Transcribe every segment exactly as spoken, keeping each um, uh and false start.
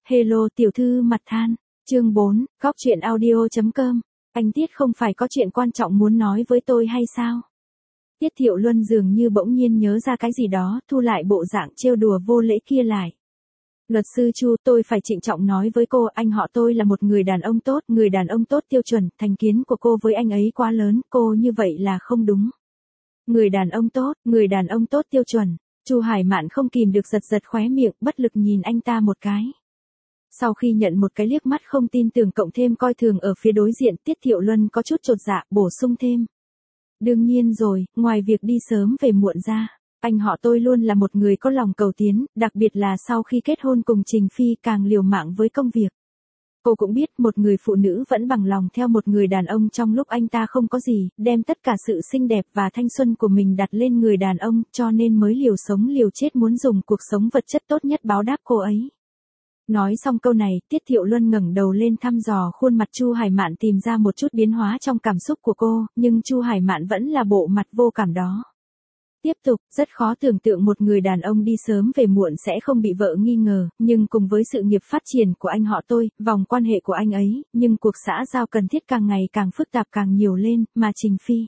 Hello tiểu thư mặt than, chương bốn, góc truyện audio.com, anh Tiết không phải có chuyện quan trọng muốn nói với tôi hay sao? Tiết Thiệu Luân dường như bỗng nhiên nhớ ra cái gì đó, thu lại bộ dạng trêu đùa vô lễ kia lại. Luật sư Chu, tôi phải trịnh trọng nói với cô, anh họ tôi là một người đàn ông tốt, người đàn ông tốt tiêu chuẩn, thành kiến của cô với anh ấy quá lớn, cô như vậy là không đúng. Người đàn ông tốt, người đàn ông tốt tiêu chuẩn, Chu Hải Mạn không kìm được giật giật khóe miệng, bất lực nhìn anh ta một cái. Sau khi nhận một cái liếc mắt không tin tưởng cộng thêm coi thường ở phía đối diện, Tiết Thiệu Luân có chút chột dạ, bổ sung thêm. Đương nhiên rồi, ngoài việc đi sớm về muộn ra, anh họ tôi luôn là một người có lòng cầu tiến, đặc biệt là sau khi kết hôn cùng Trình Phi càng liều mạng với công việc. Cô cũng biết một người phụ nữ vẫn bằng lòng theo một người đàn ông trong lúc anh ta không có gì, đem tất cả sự xinh đẹp và thanh xuân của mình đặt lên người đàn ông, cho nên mới liều sống liều chết muốn dùng cuộc sống vật chất tốt nhất báo đáp cô ấy. Nói xong câu này, Tiết Thiệu Luân ngẩng đầu lên thăm dò khuôn mặt Chu Hải Mạn tìm ra một chút biến hóa trong cảm xúc của cô, nhưng Chu Hải Mạn vẫn là bộ mặt vô cảm đó. Tiếp tục, rất khó tưởng tượng một người đàn ông đi sớm về muộn sẽ không bị vợ nghi ngờ, nhưng cùng với sự nghiệp phát triển của anh họ tôi, vòng quan hệ của anh ấy, nhưng cuộc xã giao cần thiết càng ngày càng phức tạp càng nhiều lên, mà Trình Phi.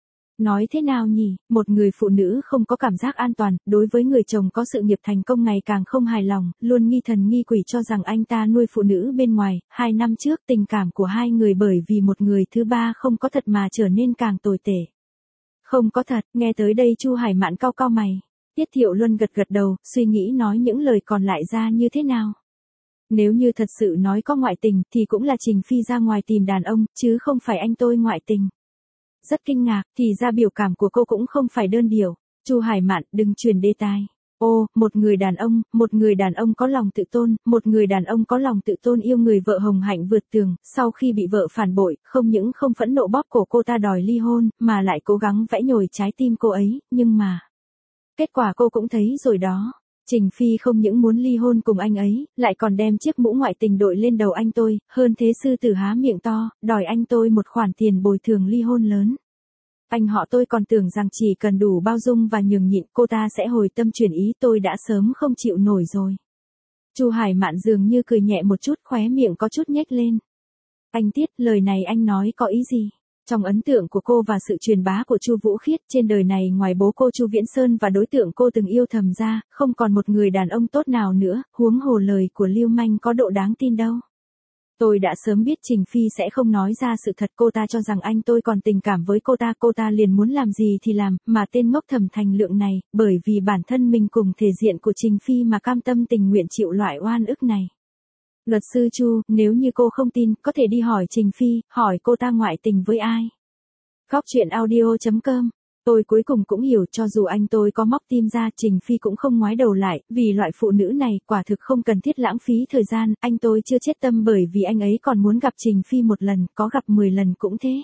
Nói thế nào nhỉ, một người phụ nữ không có cảm giác an toàn, đối với người chồng có sự nghiệp thành công ngày càng không hài lòng, luôn nghi thần nghi quỷ cho rằng anh ta nuôi phụ nữ bên ngoài. Hai năm trước tình cảm của hai người bởi vì một người thứ ba không có thật mà trở nên càng tồi tệ. Không có thật, nghe tới đây Chu Hải Mạn cau cau mày. Tiết Thiệu Luân gật gật đầu, suy nghĩ nói những lời còn lại ra như thế nào. Nếu như thật sự nói có ngoại tình thì cũng là Trình Phi ra ngoài tìm đàn ông, chứ không phải anh tôi ngoại tình. Rất kinh ngạc, thì ra biểu cảm của cô cũng không phải đơn điệu. Chu Hải Mạn, đừng truyền đề tài. Ô, một người đàn ông, một người đàn ông có lòng tự tôn, một người đàn ông có lòng tự tôn yêu người vợ hồng hạnh vượt tường, sau khi bị vợ phản bội, không những không phẫn nộ bóp cổ cô ta đòi ly hôn, mà lại cố gắng vẽ nhồi trái tim cô ấy, nhưng mà... Kết quả cô cũng thấy rồi đó. Trình Phi không những muốn ly hôn cùng anh ấy, lại còn đem chiếc mũ ngoại tình đội lên đầu anh tôi, hơn thế sư tử há miệng to, đòi anh tôi một khoản tiền bồi thường ly hôn lớn. Anh họ tôi còn tưởng rằng chỉ cần đủ bao dung và nhường nhịn cô ta sẽ hồi tâm chuyển ý, tôi đã sớm không chịu nổi rồi. Chu Hải Mạn dường như cười nhẹ một chút, khóe miệng có chút nhếch lên. Anh Tiết, lời này anh nói có ý gì? Trong ấn tượng của cô và sự truyền bá của Chu Vũ Khiết, trên đời này ngoài bố cô Chu Viễn Sơn và đối tượng cô từng yêu thầm ra, không còn một người đàn ông tốt nào nữa, huống hồ lời của Lưu Manh có độ đáng tin đâu. Tôi đã sớm biết Trình Phi sẽ không nói ra sự thật, cô ta cho rằng anh tôi còn tình cảm với cô ta, cô ta liền muốn làm gì thì làm, mà tên ngốc Thẩm Thành Lượng này, bởi vì bản thân mình cùng thể diện của Trình Phi mà cam tâm tình nguyện chịu loại oan ức này. Luật sư Chu, nếu như cô không tin, có thể đi hỏi Trình Phi, hỏi cô ta ngoại tình với ai. Góc truyện audio.com. Tôi cuối cùng cũng hiểu, cho dù anh tôi có móc tim ra, Trình Phi cũng không ngoái đầu lại, vì loại phụ nữ này quả thực không cần thiết lãng phí thời gian, anh tôi chưa chết tâm bởi vì anh ấy còn muốn gặp Trình Phi một lần, có gặp mười lần cũng thế.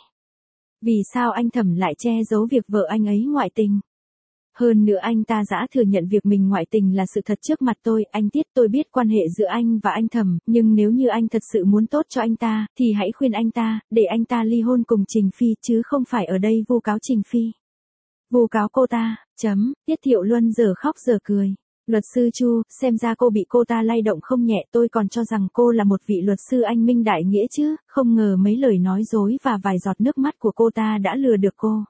Vì sao anh Thẩm lại che giấu việc vợ anh ấy ngoại tình? Hơn nữa anh ta dã thừa nhận việc mình ngoại tình là sự thật trước mặt tôi, anh Tiết, tôi biết quan hệ giữa anh và anh Thẩm, nhưng nếu như anh thật sự muốn tốt cho anh ta, thì hãy khuyên anh ta, để anh ta ly hôn cùng Trình Phi, chứ không phải ở đây vu cáo Trình Phi. Vu cáo cô ta, chấm, Tiết Thiệu Luân giờ khóc giờ cười. Luật sư Chu, xem ra cô bị cô ta lay động không nhẹ, tôi còn cho rằng cô là một vị luật sư anh minh đại nghĩa chứ, không ngờ mấy lời nói dối và vài giọt nước mắt của cô ta đã lừa được cô.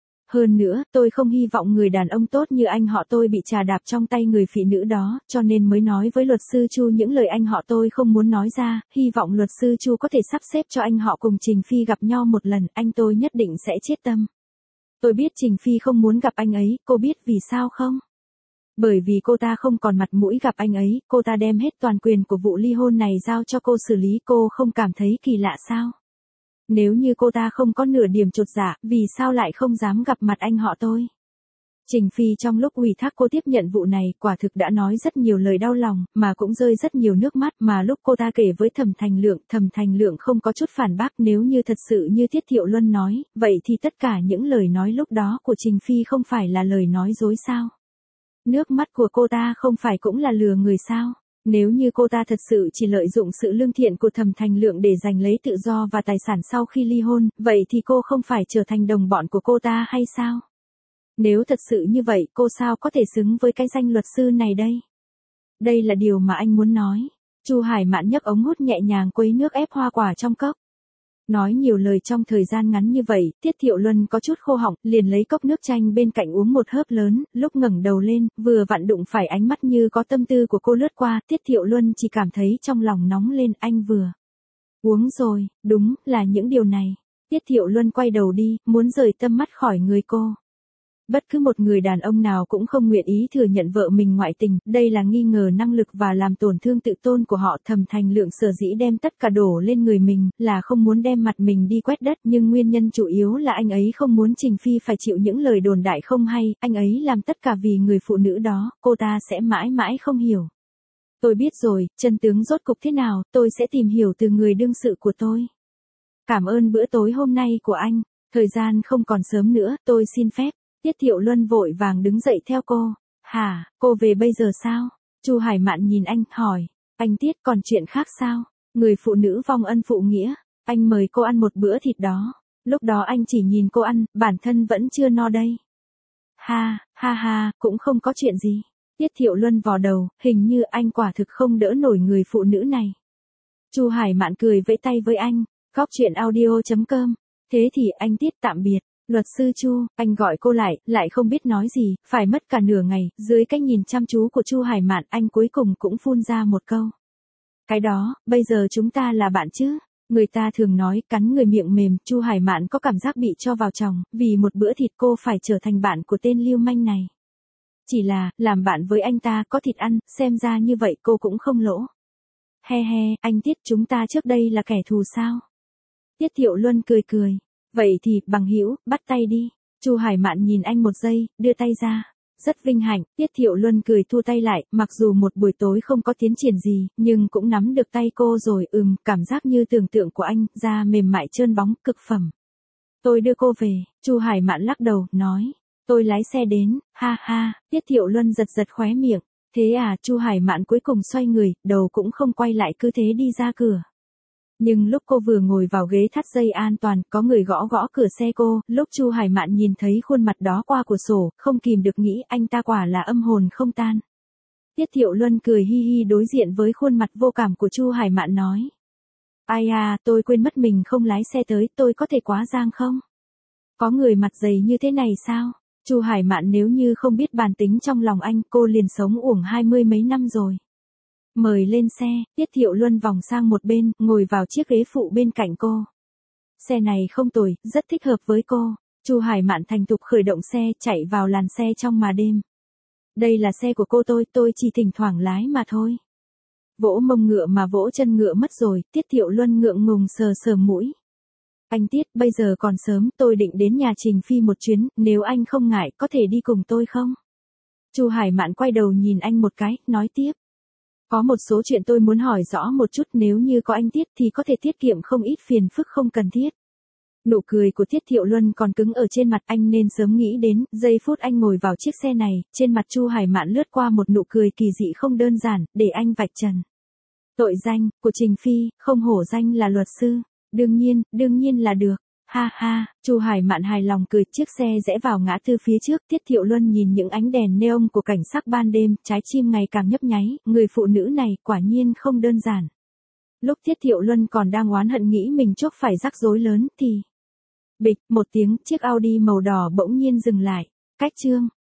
Hơn nữa, tôi không hy vọng người đàn ông tốt như anh họ tôi bị trà đạp trong tay người phụ nữ đó, cho nên mới nói với luật sư Chu những lời anh họ tôi không muốn nói ra, hy vọng luật sư Chu có thể sắp xếp cho anh họ cùng Trình Phi gặp nhau một lần, anh tôi nhất định sẽ chết tâm. Tôi biết Trình Phi không muốn gặp anh ấy, cô biết vì sao không? Bởi vì cô ta không còn mặt mũi gặp anh ấy, cô ta đem hết toàn quyền của vụ ly hôn này giao cho cô xử lý, cô không cảm thấy kỳ lạ sao? Nếu như cô ta không có nửa điểm chột dạ, vì sao lại không dám gặp mặt anh họ tôi? Trình Phi trong lúc ủy thác cô tiếp nhận vụ này, quả thực đã nói rất nhiều lời đau lòng, mà cũng rơi rất nhiều nước mắt, mà lúc cô ta kể với Thẩm Thành Lượng, Thẩm Thành Lượng không có chút phản bác, nếu như thật sự như Tiết Thiệu Luân nói, vậy thì tất cả những lời nói lúc đó của Trình Phi không phải là lời nói dối sao? Nước mắt của cô ta không phải cũng là lừa người sao? Nếu như cô ta thật sự chỉ lợi dụng sự lương thiện của Thẩm Thành Lượng để giành lấy tự do và tài sản sau khi ly hôn, vậy thì cô không phải trở thành đồng bọn của cô ta hay sao? Nếu thật sự như vậy, cô sao có thể xứng với cái danh luật sư này đây? Đây là điều mà anh muốn nói. Chu Hải Mạn nhấc ống hút nhẹ nhàng quấy nước ép hoa quả trong cốc. Nói nhiều lời trong thời gian ngắn như vậy, Tiết Thiệu Luân có chút khô họng, liền lấy cốc nước chanh bên cạnh uống một hớp lớn, lúc ngẩng đầu lên, vừa vặn đụng phải ánh mắt như có tâm tư của cô lướt qua, Tiết Thiệu Luân chỉ cảm thấy trong lòng nóng lên, anh vừa uống rồi, đúng, là những điều này. Tiết Thiệu Luân quay đầu đi, muốn rời tâm mắt khỏi người cô. Bất cứ một người đàn ông nào cũng không nguyện ý thừa nhận vợ mình ngoại tình, đây là nghi ngờ năng lực và làm tổn thương tự tôn của họ. Thẩm Thành Lượng sở dĩ đem tất cả đổ lên người mình, là không muốn đem mặt mình đi quét đất, nhưng nguyên nhân chủ yếu là anh ấy không muốn Trình Phi phải chịu những lời đồn đại không hay, anh ấy làm tất cả vì người phụ nữ đó, cô ta sẽ mãi mãi không hiểu. Tôi biết rồi, chân tướng rốt cục thế nào, tôi sẽ tìm hiểu từ người đương sự của tôi. Cảm ơn bữa tối hôm nay của anh, thời gian không còn sớm nữa, tôi xin phép. Tiết Thiệu Luân vội vàng đứng dậy theo cô. Hả, cô về bây giờ sao? Chu Hải Mạn nhìn anh, hỏi. Anh Tiết, còn chuyện khác sao? Người phụ nữ vong ân phụ nghĩa. Anh mời cô ăn một bữa thịt đó. Lúc đó anh chỉ nhìn cô ăn, bản thân vẫn chưa no đây. Ha, ha ha, cũng không có chuyện gì. Tiết Thiệu Luân vò đầu, hình như anh quả thực không đỡ nổi người phụ nữ này. Chu Hải Mạn cười vẫy tay với anh. Góc truyện audio chấm com. Thế thì anh Tiết tạm biệt. Luật sư Chu, anh gọi cô lại, lại không biết nói gì, phải mất cả nửa ngày, dưới cái nhìn chăm chú của Chu Hải Mạn, anh cuối cùng cũng phun ra một câu. Cái đó, bây giờ chúng ta là bạn chứ? Người ta thường nói, cắn người miệng mềm, Chu Hải Mạn có cảm giác bị cho vào chồng, vì một bữa thịt cô phải trở thành bạn của tên lưu manh này. Chỉ là, làm bạn với anh ta, có thịt ăn, xem ra như vậy cô cũng không lỗ. He he, anh Tiết, chúng ta trước đây là kẻ thù sao? Tiết Thiệu Luân cười cười. Vậy thì, bằng hữu, bắt tay đi. Chu Hải Mạn nhìn anh một giây, đưa tay ra. Rất vinh hạnh, Tiết Thiệu Luân cười thua tay lại, mặc dù một buổi tối không có tiến triển gì, nhưng cũng nắm được tay cô rồi, ừm, cảm giác như tưởng tượng của anh, da mềm mại trơn bóng, cực phẩm. Tôi đưa cô về, Chu Hải Mạn lắc đầu, nói. Tôi lái xe đến, ha ha, Tiết Thiệu Luân giật giật khóe miệng. Thế à, Chu Hải Mạn cuối cùng xoay người, đầu cũng không quay lại, cứ thế đi ra cửa. Nhưng lúc cô vừa ngồi vào ghế thắt dây an toàn, có người gõ gõ cửa xe cô, lúc Chu Hải Mạn nhìn thấy khuôn mặt đó qua cửa sổ, không kìm được nghĩ anh ta quả là âm hồn không tan. Tiết Thiệu Luân cười hi hi đối diện với khuôn mặt vô cảm của Chu Hải Mạn nói. Ai à, tôi quên mất mình không lái xe tới, tôi có thể quá giang không? Có người mặt dày như thế này sao? Chu Hải Mạn nếu như không biết bản tính trong lòng anh, cô liền sống uổng hai mươi mấy năm rồi. Mời lên xe, Tiết Thiệu Luân vòng sang một bên, ngồi vào chiếc ghế phụ bên cạnh cô. Xe này không tồi, rất thích hợp với cô. Chu Hải Mạn thành thục khởi động xe, chạy vào làn xe trong mà đêm. Đây là xe của cô tôi, tôi chỉ thỉnh thoảng lái mà thôi. Vỗ mông ngựa mà vỗ chân ngựa mất rồi, Tiết Thiệu Luân ngượng ngùng sờ sờ mũi. Anh Tiết, bây giờ còn sớm, tôi định đến nhà Trình Phi một chuyến, nếu anh không ngại, có thể đi cùng tôi không? Chu Hải Mạn quay đầu nhìn anh một cái, nói tiếp. Có một số chuyện tôi muốn hỏi rõ một chút, nếu như có anh Tiết thì có thể tiết kiệm không ít phiền phức không cần thiết. Nụ cười của Tiết Thiệu Luân còn cứng ở trên mặt, anh nên sớm nghĩ đến, giây phút anh ngồi vào chiếc xe này, trên mặt Chu Hải Mạn lướt qua một nụ cười kỳ dị không đơn giản, để anh vạch trần. Tội danh, của Trình Phi, không hổ danh là luật sư. Đương nhiên, đương nhiên là được. Ha ha, Chu Hải Mạn hài lòng cười, chiếc xe rẽ vào ngã tư phía trước, Tiết Thiệu Luân nhìn những ánh đèn neon của cảnh sắc ban đêm, trái tim ngày càng nhấp nháy, người phụ nữ này quả nhiên không đơn giản. Lúc Tiết Thiệu Luân còn đang oán hận nghĩ mình chuốc phải rắc rối lớn thì bịch một tiếng, chiếc Audi màu đỏ bỗng nhiên dừng lại. Cách chương